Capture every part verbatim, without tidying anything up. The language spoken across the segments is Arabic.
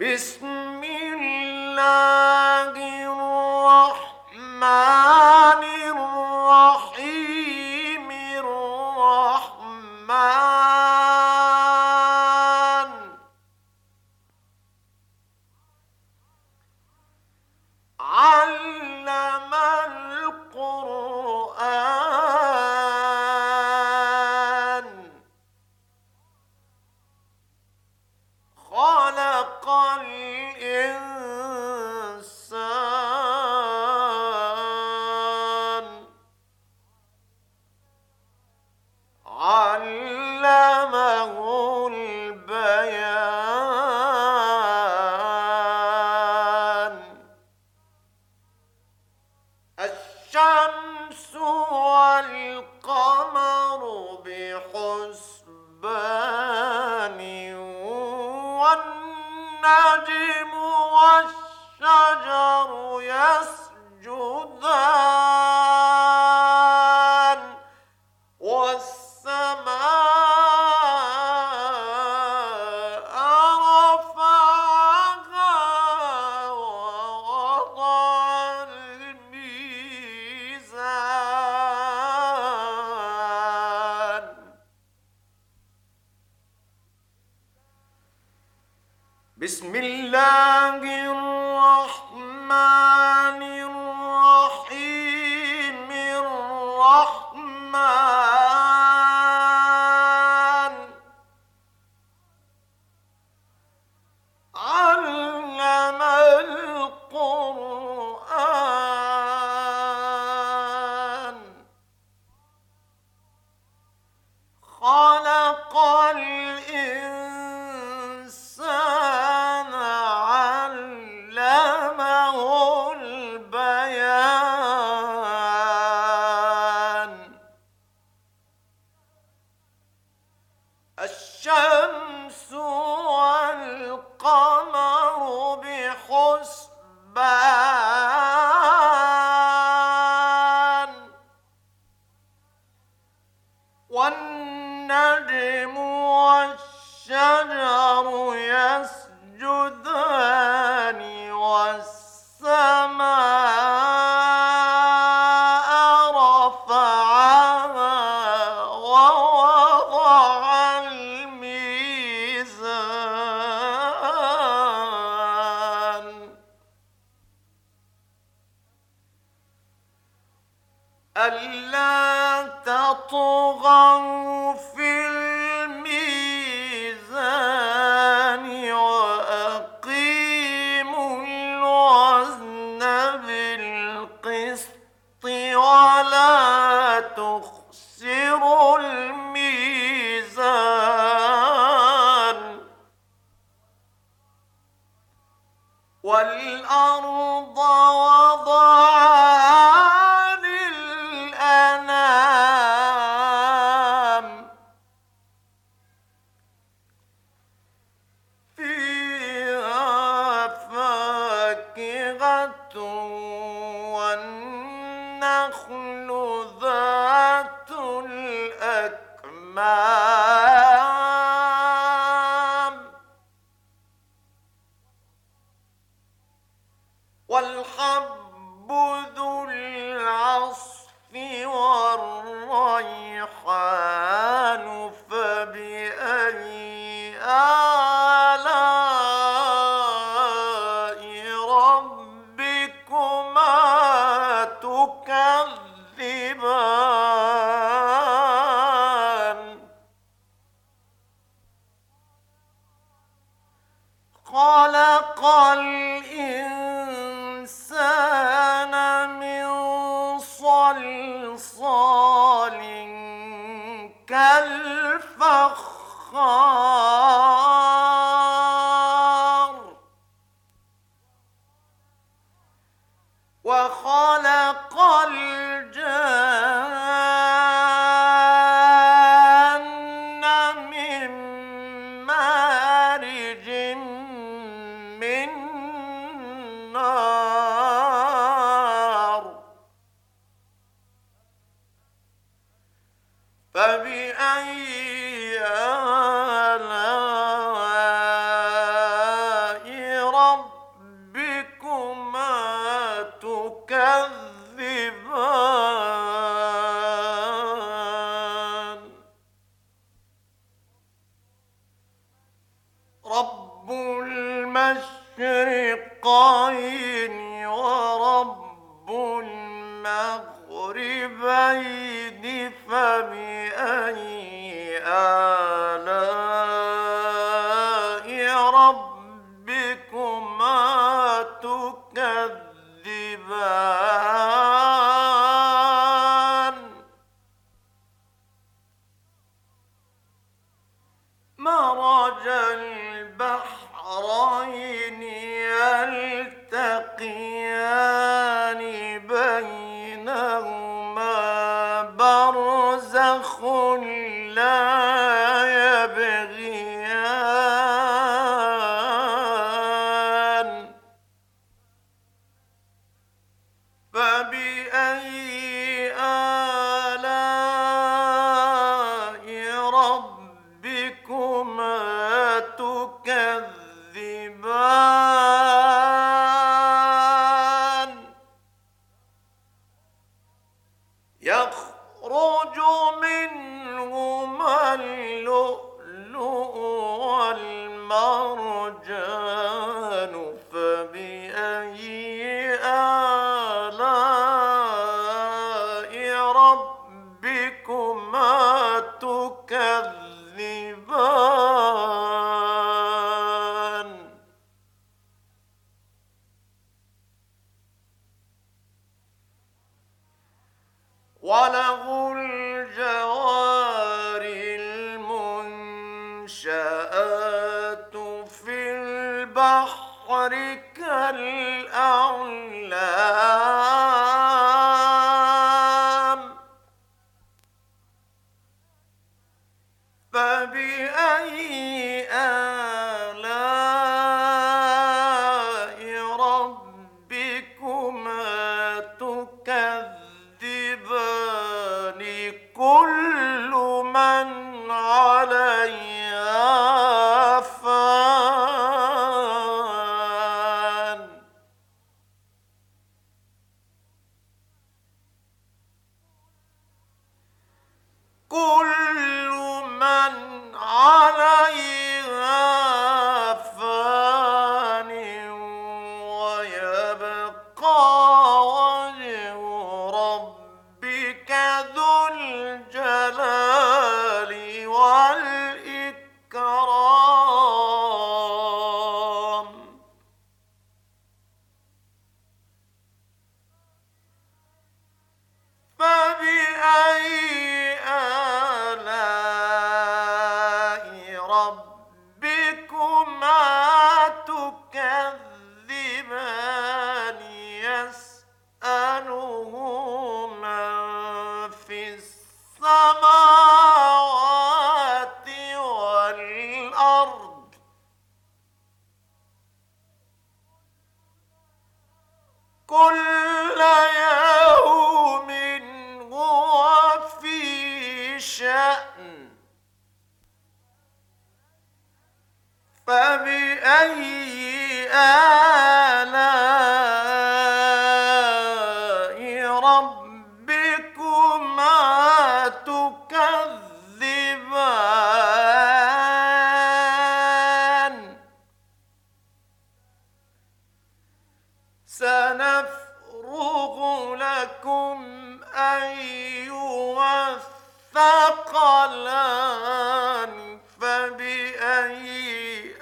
بسم الله الرحمن الرحيم الرحمن علم القرآن خلق الإنسان علمه البيان الشمس والقمر بحسبان والنجم والشجر يسجدان والسماء رفعها ووضع الميزان بسم الله الرحمن الرحيم الرحمن علم القرآن خلق الإنسان علمه البيان الشمس والقمر بحسبان والنجم والشجر يسجدان والسماء رفعها ووضع الميزان ألا تطغوا في الميزان وأقيموا الوزن بالقسط ولا تخسروا الميزان والأرض وضعها للأنام فيها فاكهة والنخل ذات الأكمام والحب ذو العصف والريحان فبأي آلاء ربكما تكذبان خلق الإنسان من صلصال كالفخار وخلق الجان من مارج من نار فبأي آلاء ربكما تكذبان رب المشرقين ورب المغربين فبأي آلاء ربكما تكذبان مرج البحرين يلتقيان بينهما برزخ لا يبغيان فبأي آلاء ربكما تكذبان يخرج منهما اللؤلؤ والمرجان فبأي آلاء ربكما تكذبان وله الجوار المنشآت في البحر كالأعلام فبأي آلاء ربكما تكذبان كل من عليها فان كل من عليها فان ويبقى وجه ربك ذو الجلال والإكرام فبأي آلاء ربكما تكذبان يسأله من في السماوات والأرض كل يوم هو في شأن فبأي آلاء ربكما تكذبان سنفرغ لكم أيها الثقلان فبأي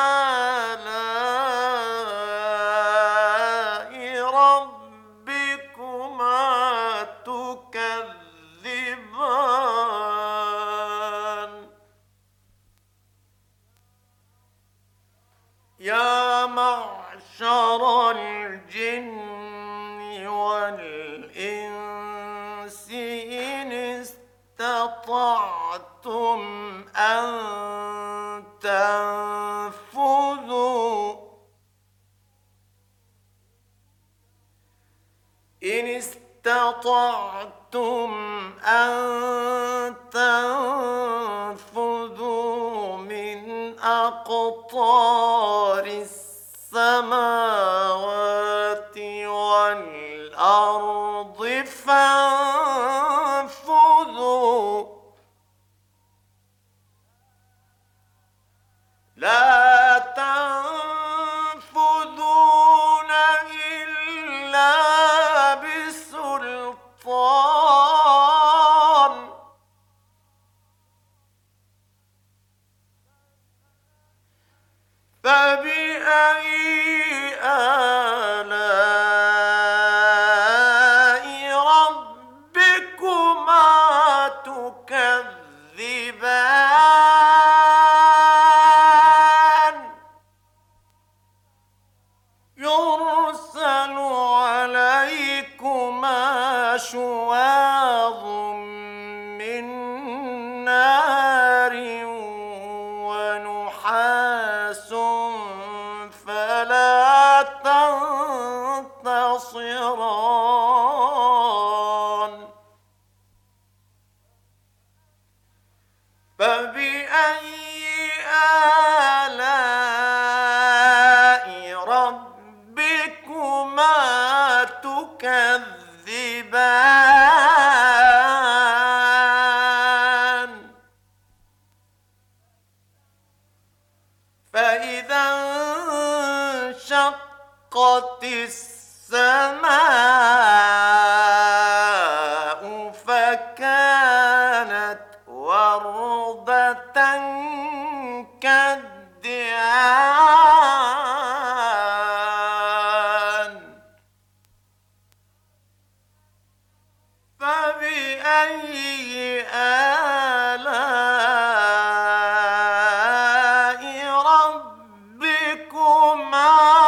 آلاء ربكما تكذبان يا معشر الجن والإنس إن استطعتم أن تنفذوا إن استطعتم أن تنفذوا من أقطار السماوات السماوات والأرض فانفذوا لا تنفذون إلا بسلطان فبأي آلاء ربكما تكذبان يرسل عليكما شواظ من نار ونحاس فلا تنتصران فبأي آلاء ربكما تكذبان فإذا انشقت السماء فكانت وردة كالدهان فبأي آلاء ربكما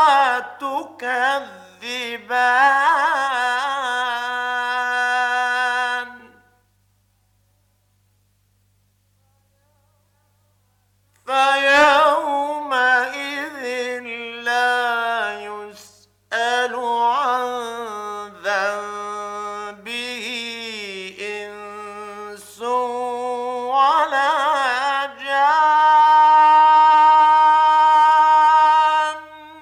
تكذبان فيومئذ لا يسأل عن ذنبه إنس ولا جان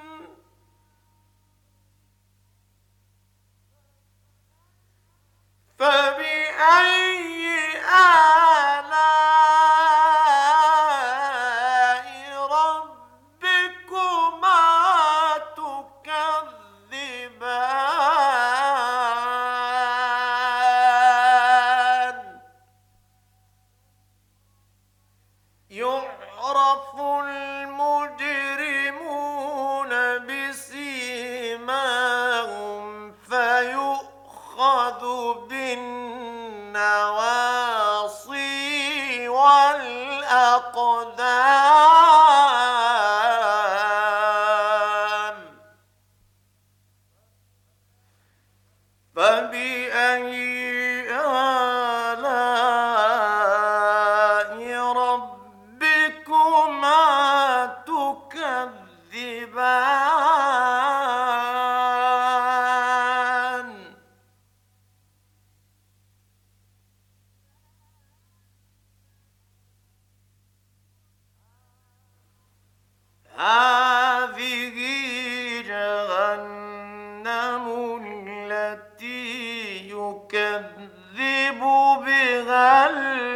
فبأي آلاء ربكما تكذبان يعرف المجرمون بسيماهم فيؤخذ بالنواصي والأقدام فبأي آلاء ربكما تكذبان هذه جهنم التي يكذب بها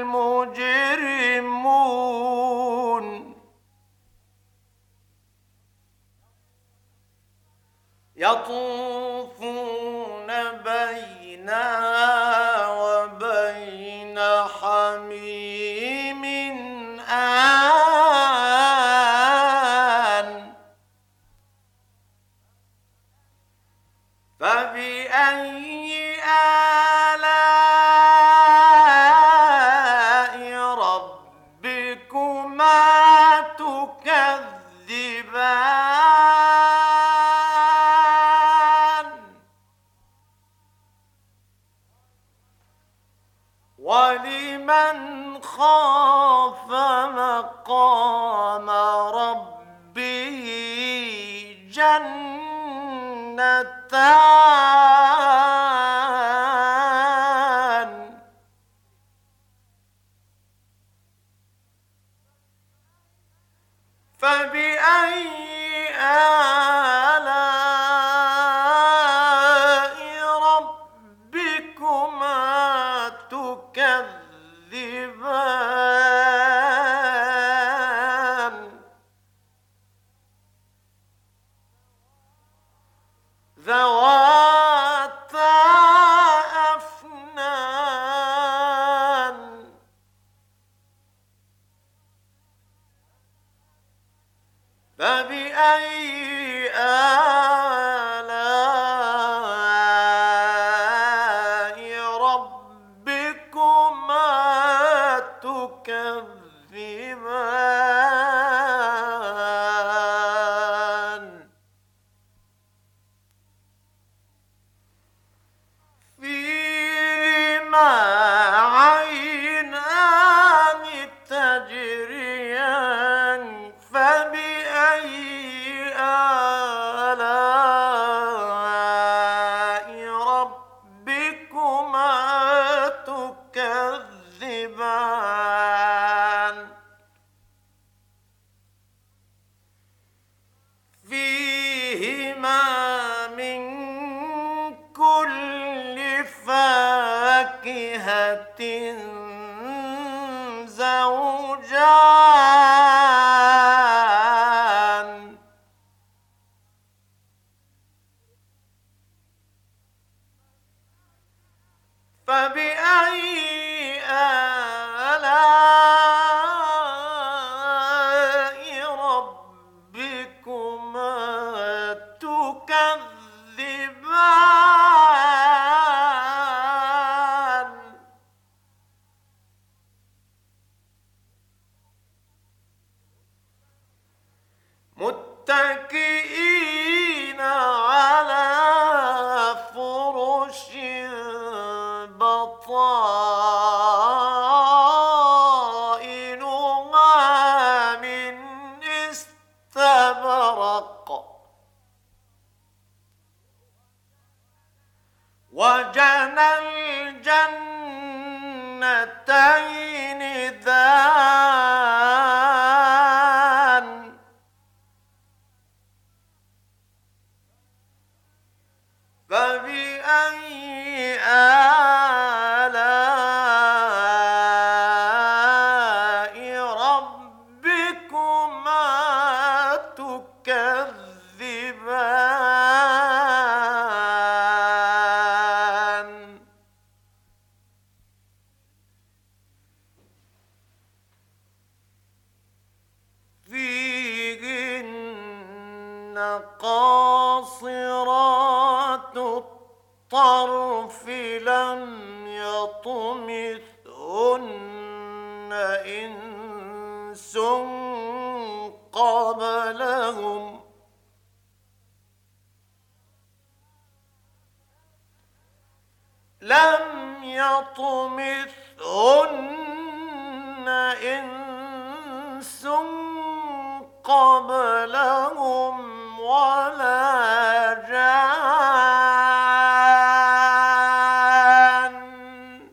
المجرمون يطوفون بينها وبين حميم آن فبأي آلاء ربكما تكذبان ولمن خاف مقام ربه جنتان فبأي آلاء ذواتا أفنان فبأي آلاء ربكما تكذبان فيهما عينان تجريان فبأي آلاء ربكما تكذبان فيهما من كل فاكهة زوجان فبأي آلاء ربكما تكذبان متكئين على فرش بطائنها من استبرق وجنى الجنتين دان فبأي آلاء ربكما تكذبان فيهن قاصرات الطرف لم يطمثهن إنس قبلهم لم يطمثهن إنس قبلهم ولا جان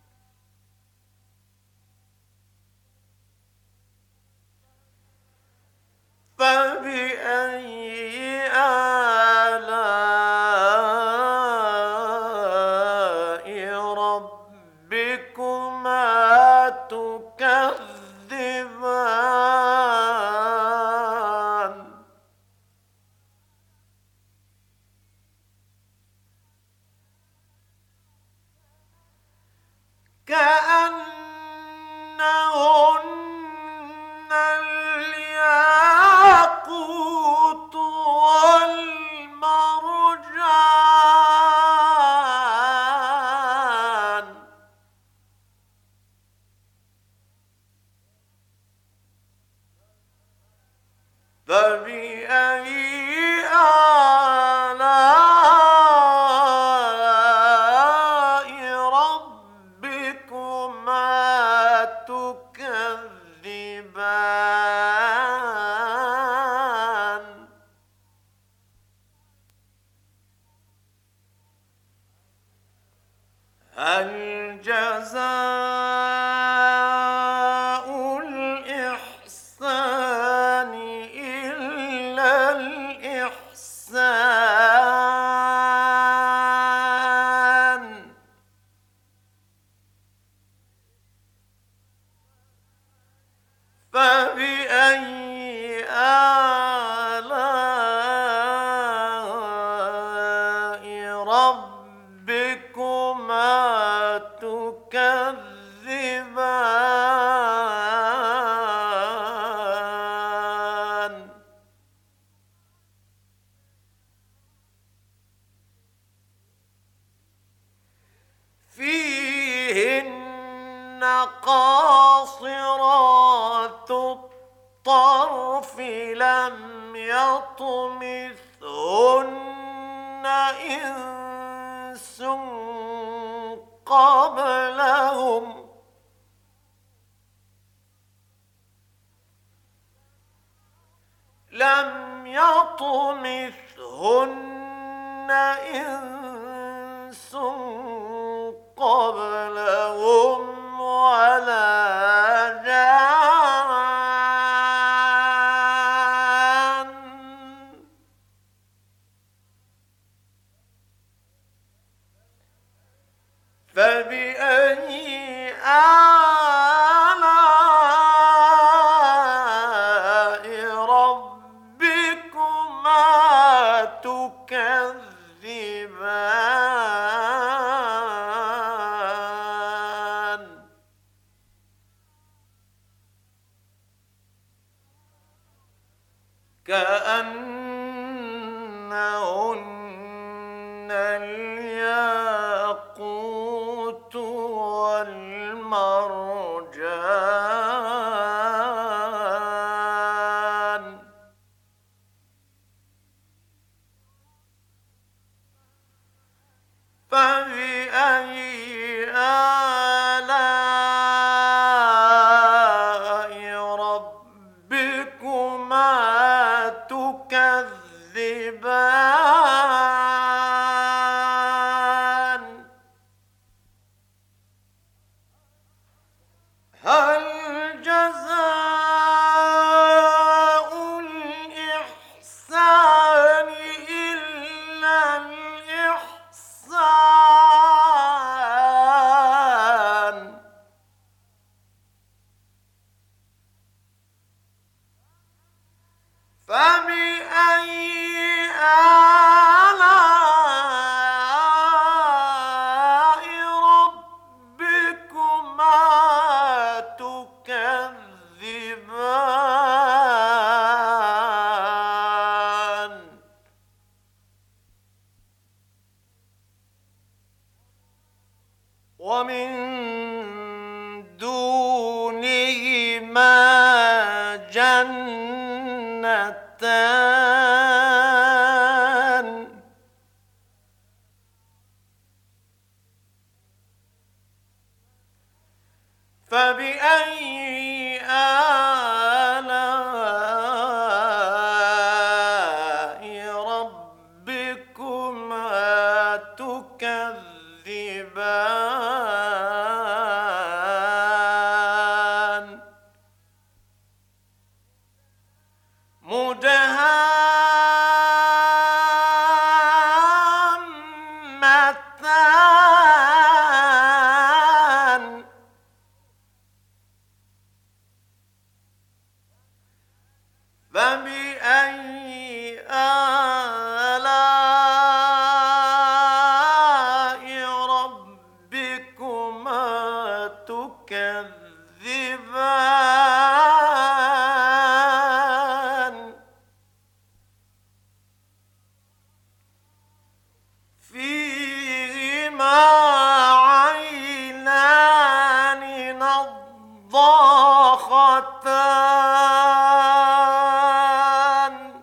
فبأي آلاء ربكما تكذبان كأنهن الياقوت والمرجان فبأي آلاء ربكما تكذبان هل جزاء الإحسان إلا الإحسان فبأي آلاء ربكما تكذبان فيهن قاصرات الطرف لم يطمثهن إنس قبلهم لم يطمثهن إنس قبلهم ولا جان فبأي آلاء ربكما تكذبان كأنهن الياقوت والمرجان فبأي آلاء ربكما تكذبان هل جزاء الإحسان إلا الإحسان فبأي آلاء ربكما تكذبان ومن دونهما جنتان فبأي آلاء ربكما تكذبان مدهامتان فبأي آلاء ربكما تكذبان فيهما عينان نضاختان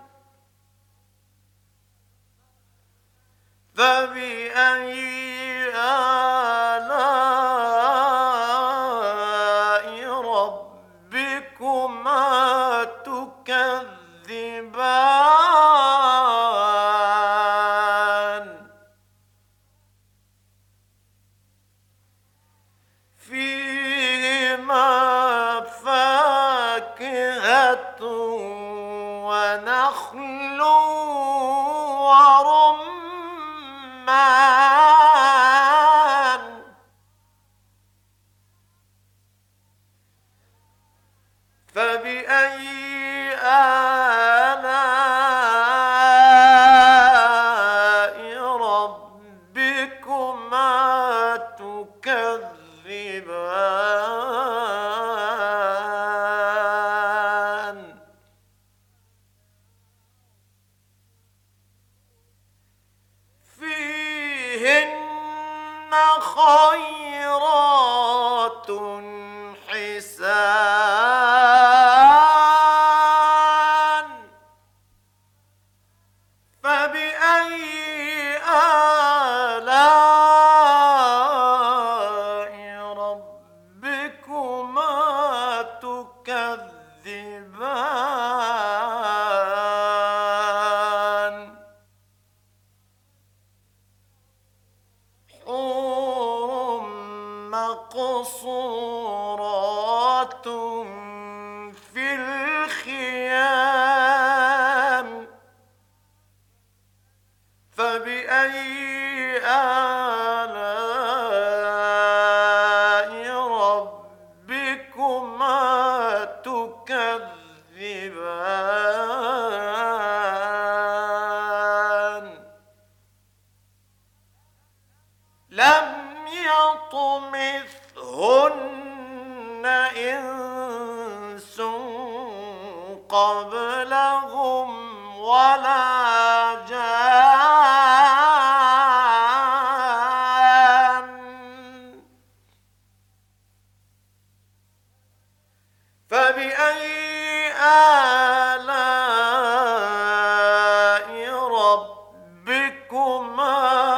فبأي آلاء ربكما تكذبان فيهما فاكهة ونخل ورمان فبأي آلاء ربكما فيهن خيرات حسان فبأي آلاء ربكما تكذبان حور مقصورات في الخيام فبأي آلاء ربكما تكذبان لم يطمثهن إنس قبلهم ولا جان فبأي آلاء ربكما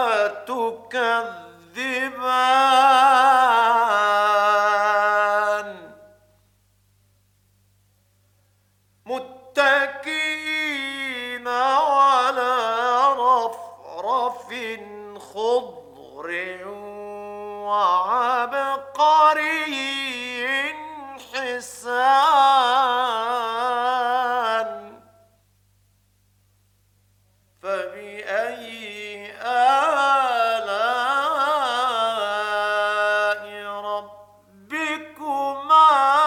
تكذبان متكئين على رفرف خضر وعبقري حسان فبأي آلاء ربكما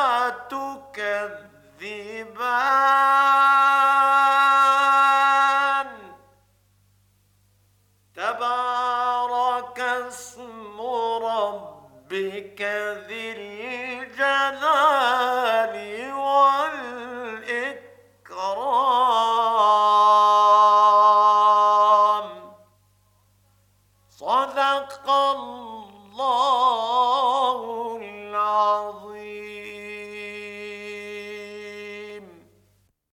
تكذبان تبارك اسم ربك ذي الجلال والإكرام صدق الله